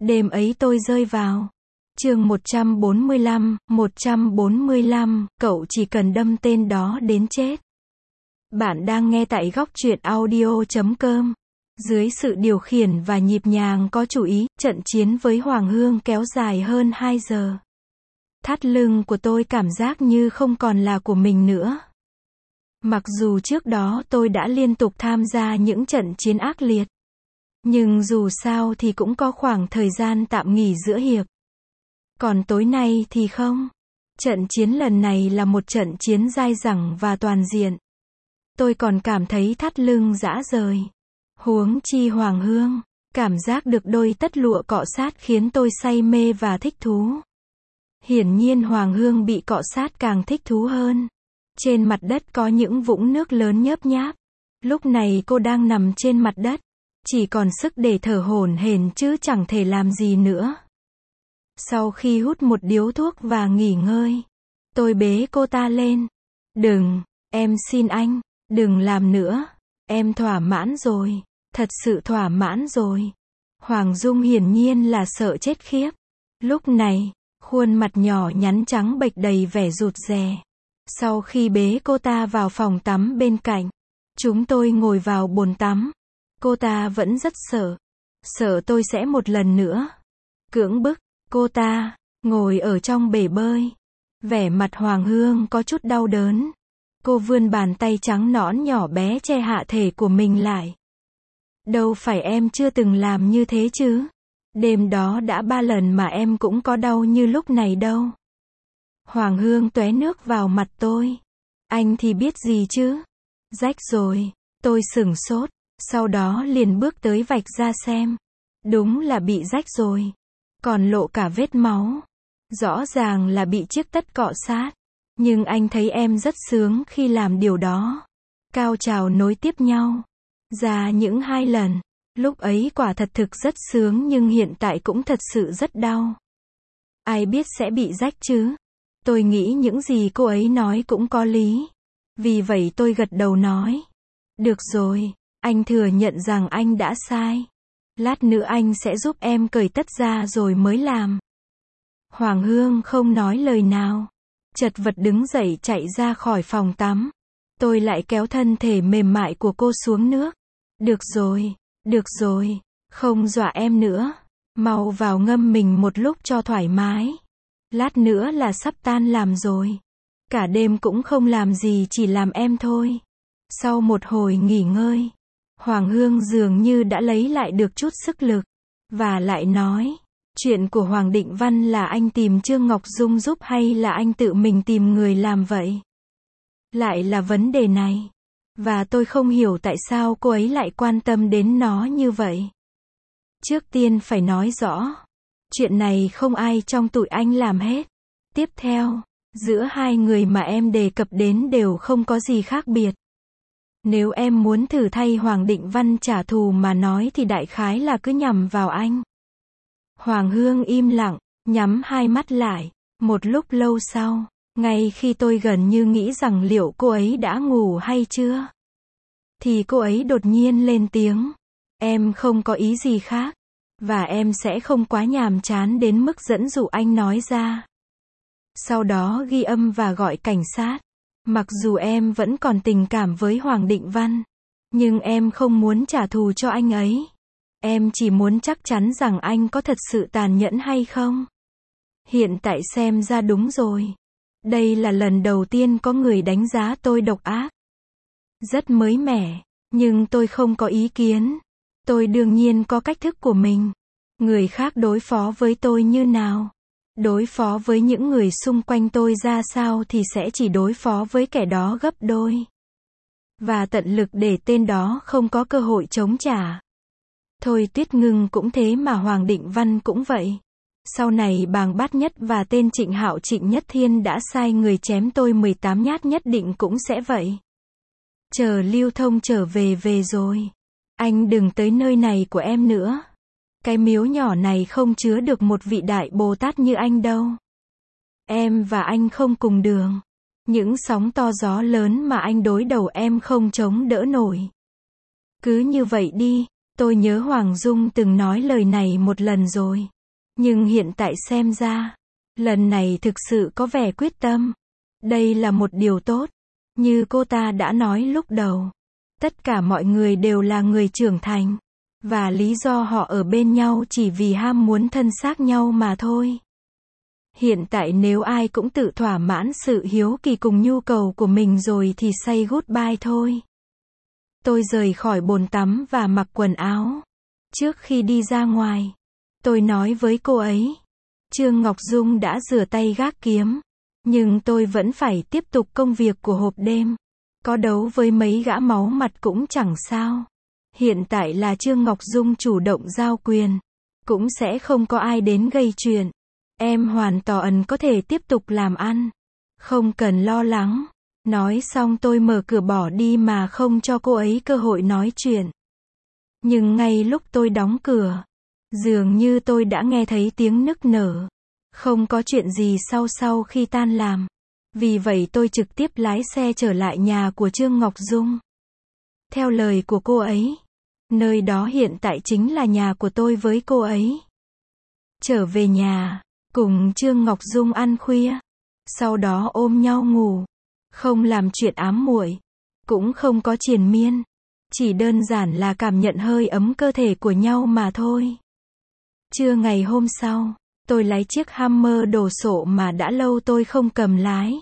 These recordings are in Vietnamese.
Đêm ấy tôi rơi vào. Chương 145, cậu chỉ cần đâm tên đó đến chết. Bạn đang nghe tại góc truyện audio.com. Dưới sự điều khiển và nhịp nhàng có chủ ý, trận chiến với Hoàng Hương kéo dài hơn 2 giờ. Thắt lưng của tôi cảm giác như không còn là của mình nữa. Mặc dù trước đó tôi đã liên tục tham gia những trận chiến ác liệt. Nhưng dù sao thì cũng có khoảng thời gian tạm nghỉ giữa hiệp. Còn tối nay thì không. Trận chiến lần này là một trận chiến dai dẳng và toàn diện. Tôi còn cảm thấy thắt lưng rã rời. Huống chi Hoàng Hương. Cảm giác được đôi tất lụa cọ sát khiến tôi say mê và thích thú. Hiển nhiên Hoàng Hương bị cọ sát càng thích thú hơn. Trên mặt đất có những vũng nước lớn nhớp nháp. Lúc này cô đang nằm trên mặt đất. Chỉ còn sức để thở hổn hển chứ chẳng thể làm gì nữa. Sau khi hút một điếu thuốc và nghỉ ngơi, tôi bế cô ta lên. Đừng, em xin anh, đừng làm nữa. Em thỏa mãn rồi, thật sự thỏa mãn rồi. Hoàng Dung hiển nhiên là sợ chết khiếp. Lúc này, khuôn mặt nhỏ nhắn trắng bệch đầy vẻ rụt rè. Sau khi bế cô ta vào phòng tắm bên cạnh, chúng tôi ngồi vào bồn tắm. Cô ta vẫn rất sợ. Sợ tôi sẽ một lần nữa cưỡng bức cô ta ngồi ở trong bể bơi. Vẻ mặt Hoàng Hương có chút đau đớn. Cô vươn bàn tay trắng nõn nhỏ bé che hạ thể của mình lại. Đâu phải em chưa từng làm như thế chứ. Đêm đó đã 3 lần mà em cũng có đau như lúc này đâu. Hoàng Hương tóe nước vào mặt tôi. Anh thì biết gì chứ. Rách rồi. Tôi sửng sốt. Sau đó liền bước tới vạch ra xem. Đúng là bị rách rồi. Còn lộ cả vết máu. Rõ ràng là bị chiếc tất cọ sát. Nhưng anh thấy em rất sướng khi làm điều đó. Cao trào nối tiếp nhau. Ra những 2 lần. Lúc ấy quả thật thực rất sướng nhưng hiện tại cũng thật sự rất đau. Ai biết sẽ bị rách chứ. Tôi nghĩ những gì cô ấy nói cũng có lý. Vì vậy tôi gật đầu nói. Được rồi. Anh thừa nhận rằng anh đã sai. Lát nữa anh sẽ giúp em cởi tất ra rồi mới làm. Hoàng Hương không nói lời nào. Chật vật đứng dậy chạy ra khỏi phòng tắm. Tôi lại kéo thân thể mềm mại của cô xuống nước. Được rồi, không dọa em nữa. Mau vào ngâm mình một lúc cho thoải mái. Lát nữa là sắp tan làm rồi. Cả đêm cũng không làm gì chỉ làm em thôi. Sau một hồi nghỉ ngơi, Hoàng Hương dường như đã lấy lại được chút sức lực. Và lại nói, chuyện của Hoàng Định Văn là anh tìm Trương Ngọc Dung giúp hay là anh tự mình tìm người làm vậy? Lại là vấn đề này. Và tôi không hiểu tại sao cô ấy lại quan tâm đến nó như vậy. Trước tiên phải nói rõ. Chuyện này không ai trong tụi anh làm hết. Tiếp theo, giữa hai người mà em đề cập đến đều không có gì khác biệt. Nếu em muốn thử thay Hoàng Định Văn trả thù mà nói thì đại khái là cứ nhằm vào anh. Hoàng Hương im lặng, nhắm hai mắt lại. Một lúc lâu sau, ngay khi tôi gần như nghĩ rằng liệu cô ấy đã ngủ hay chưa, thì cô ấy đột nhiên lên tiếng. Em không có ý gì khác. Và em sẽ không quá nhàm chán đến mức dẫn dụ anh nói ra. Sau đó ghi âm và gọi cảnh sát. Mặc dù em vẫn còn tình cảm với Hoàng Định Văn, nhưng em không muốn trả thù cho anh ấy. Em chỉ muốn chắc chắn rằng anh có thật sự tàn nhẫn hay không. Hiện tại xem ra đúng rồi. Đây là lần đầu tiên có người đánh giá tôi độc ác. Rất mới mẻ, nhưng tôi không có ý kiến. Tôi đương nhiên có cách thức của mình. Người khác đối phó với tôi như nào, đối phó với những người xung quanh tôi ra sao thì sẽ chỉ đối phó với kẻ đó gấp đôi. Và tận lực để tên đó không có cơ hội chống trả. Thôi Tuyết Ngưng cũng thế mà Hoàng Định Văn cũng vậy. Sau này Bàng Bát Nhất và tên Trịnh Hạo Trịnh Nhất Thiên đã sai người chém tôi 18 nhát nhất định cũng sẽ vậy. Chờ Lưu Thông trở về rồi. Anh đừng tới nơi này của em nữa. Cái miếu nhỏ này không chứa được một vị đại Bồ Tát như anh đâu. Em và anh không cùng đường. Những sóng to gió lớn mà anh đối đầu em không chống đỡ nổi. Cứ như vậy đi. Tôi nhớ Hoàng Dung từng nói lời này một lần rồi. Nhưng hiện tại xem ra, lần này thực sự có vẻ quyết tâm. Đây là một điều tốt. Như cô ta đã nói lúc đầu. Tất cả mọi người đều là người trưởng thành. Và lý do họ ở bên nhau chỉ vì ham muốn thân xác nhau mà thôi. Hiện tại nếu ai cũng tự thỏa mãn sự hiếu kỳ cùng nhu cầu của mình rồi thì say goodbye thôi. Tôi rời khỏi bồn tắm và mặc quần áo. Trước khi đi ra ngoài, tôi nói với cô ấy. Trương Ngọc Dung đã rửa tay gác kiếm. Nhưng tôi vẫn phải tiếp tục công việc của hộp đêm. Có đấu với mấy gã máu mặt cũng chẳng sao. Hiện tại là Trương Ngọc Dung chủ động giao quyền. Cũng sẽ không có ai đến gây chuyện. Em hoàn toàn có thể tiếp tục làm ăn. Không cần lo lắng. Nói xong tôi mở cửa bỏ đi mà không cho cô ấy cơ hội nói chuyện. Nhưng ngay lúc tôi đóng cửa, dường như tôi đã nghe thấy tiếng nức nở. Không có chuyện gì sau khi tan làm. Vì vậy tôi trực tiếp lái xe trở lại nhà của Trương Ngọc Dung. Theo lời của cô ấy, nơi đó hiện tại chính là nhà của tôi với cô ấy. Trở về nhà, cùng Trương Ngọc Dung ăn khuya. Sau đó ôm nhau ngủ. Không làm chuyện ám muội, cũng không có triền miên. Chỉ đơn giản là cảm nhận hơi ấm cơ thể của nhau mà thôi. Trưa ngày hôm sau, tôi lái chiếc Hummer đồ sộ mà đã lâu tôi không cầm lái.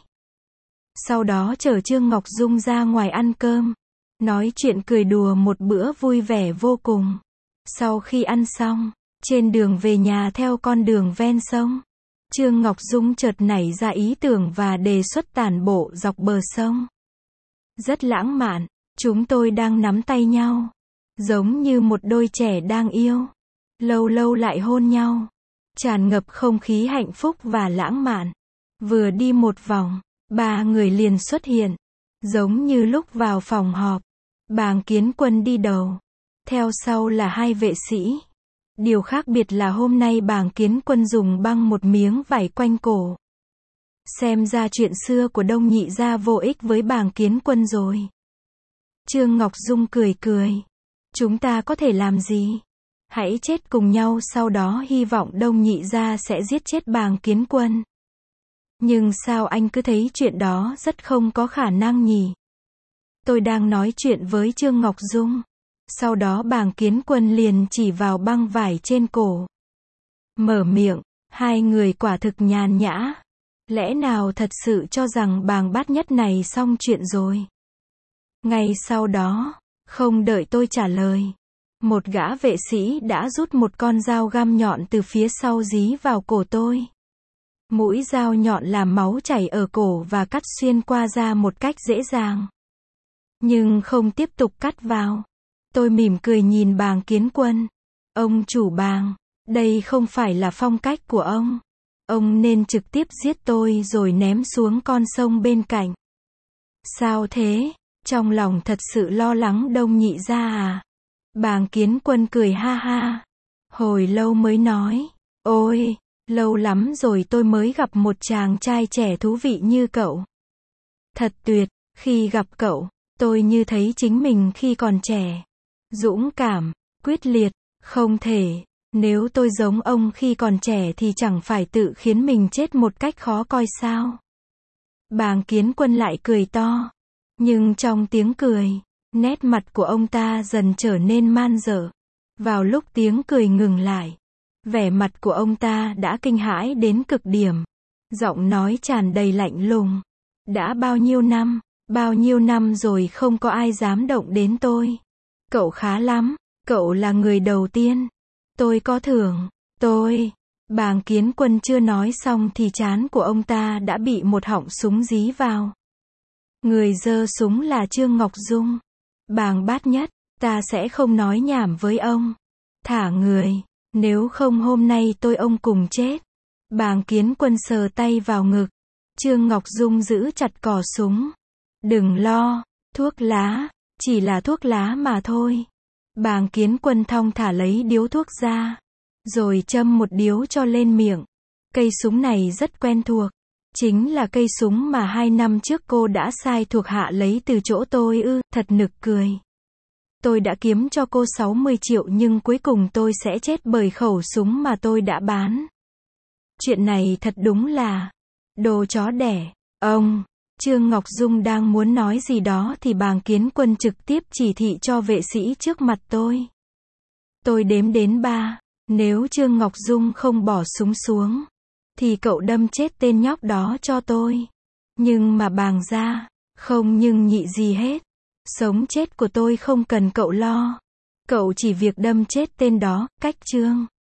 Sau đó chở Trương Ngọc Dung ra ngoài ăn cơm. Nói chuyện cười đùa một bữa vui vẻ vô cùng. Sau khi ăn xong, trên đường về nhà theo con đường ven sông, Trương Ngọc Dung chợt nảy ra ý tưởng và đề xuất tản bộ dọc bờ sông. Rất lãng mạn, chúng tôi đang nắm tay nhau. Giống như một đôi trẻ đang yêu. Lâu lâu lại hôn nhau. Tràn ngập không khí hạnh phúc và lãng mạn. Vừa đi một vòng, ba người liền xuất hiện. Giống như lúc vào phòng họp. Bàng Kiến Quân đi đầu. Theo sau là hai vệ sĩ. Điều khác biệt là hôm nay Bàng Kiến Quân dùng băng một miếng vải quanh cổ. Xem ra chuyện xưa của Đông Nhị gia vô ích với Bàng Kiến Quân rồi. Trương Ngọc Dung cười cười. Chúng ta có thể làm gì? Hãy chết cùng nhau, sau đó hy vọng Đông Nhị gia sẽ giết chết Bàng Kiến Quân. Nhưng sao anh cứ thấy chuyện đó rất không có khả năng nhỉ? Tôi đang nói chuyện với Trương Ngọc Dung. Sau đó Bàng Kiến Quân liền chỉ vào băng vải trên cổ. Mở miệng, hai người quả thực nhàn nhã. Lẽ nào thật sự cho rằng Bàng Bát Nhất này xong chuyện rồi? Ngay sau đó, không đợi tôi trả lời, một gã vệ sĩ đã rút một con dao găm nhọn từ phía sau dí vào cổ tôi. Mũi dao nhọn làm máu chảy ở cổ và cắt xuyên qua da một cách dễ dàng. Nhưng không tiếp tục cắt vào. Tôi mỉm cười nhìn Bàng Kiến Quân. Ông chủ Bàng, đây không phải là phong cách của ông. Ông nên trực tiếp giết tôi rồi ném xuống con sông bên cạnh. Sao thế? Trong lòng thật sự lo lắng Đông Nhị gia à? Bàng Kiến Quân cười ha ha. Hồi lâu mới nói. Ôi, lâu lắm rồi tôi mới gặp một chàng trai trẻ thú vị như cậu. Thật tuyệt, khi gặp cậu, tôi như thấy chính mình khi còn trẻ. Dũng cảm, quyết liệt, không thể. Nếu tôi giống ông khi còn trẻ thì chẳng phải tự khiến mình chết một cách khó coi sao? Bàng Kiến Quân lại cười to. Nhưng trong tiếng cười, nét mặt của ông ta dần trở nên man dợ. Vào lúc tiếng cười ngừng lại, vẻ mặt của ông ta đã kinh hãi đến cực điểm. Giọng nói tràn đầy lạnh lùng. Đã bao nhiêu năm rồi không có ai dám động đến tôi. Cậu khá lắm, cậu là người đầu tiên. Tôi có thưởng, Bàng Kiến Quân chưa nói xong thì trán của ông ta đã bị một họng súng dí vào. Người giơ súng là Trương Ngọc Dung. Bàng Bát Nhất, ta sẽ không nói nhảm với ông. Thả người, nếu không hôm nay ông cùng chết. Bàng Kiến Quân sờ tay vào ngực. Trương Ngọc Dung giữ chặt cò súng. Đừng lo, thuốc lá, chỉ là thuốc lá mà thôi. Bàng Kiến Quân thong thả lấy điếu thuốc ra, rồi châm một điếu cho lên miệng. Cây súng này rất quen thuộc. Chính là cây súng mà 2 năm trước cô đã sai thuộc hạ lấy từ chỗ tôi ư, thật nực cười. Tôi đã kiếm cho cô 60 triệu nhưng cuối cùng tôi sẽ chết bởi khẩu súng mà tôi đã bán. Chuyện này thật đúng là đồ chó đẻ. Ông, Trương Ngọc Dung đang muốn nói gì đó thì Bàng Kiến Quân trực tiếp chỉ thị cho vệ sĩ trước mặt tôi. Tôi đếm đến 3, nếu Trương Ngọc Dung không bỏ súng xuống, thì cậu đâm chết tên nhóc đó cho tôi. Nhưng mà Bàng gia, không nhưng nhị gì hết. Sống chết của tôi không cần cậu lo. Cậu chỉ việc đâm chết tên đó, cách Trương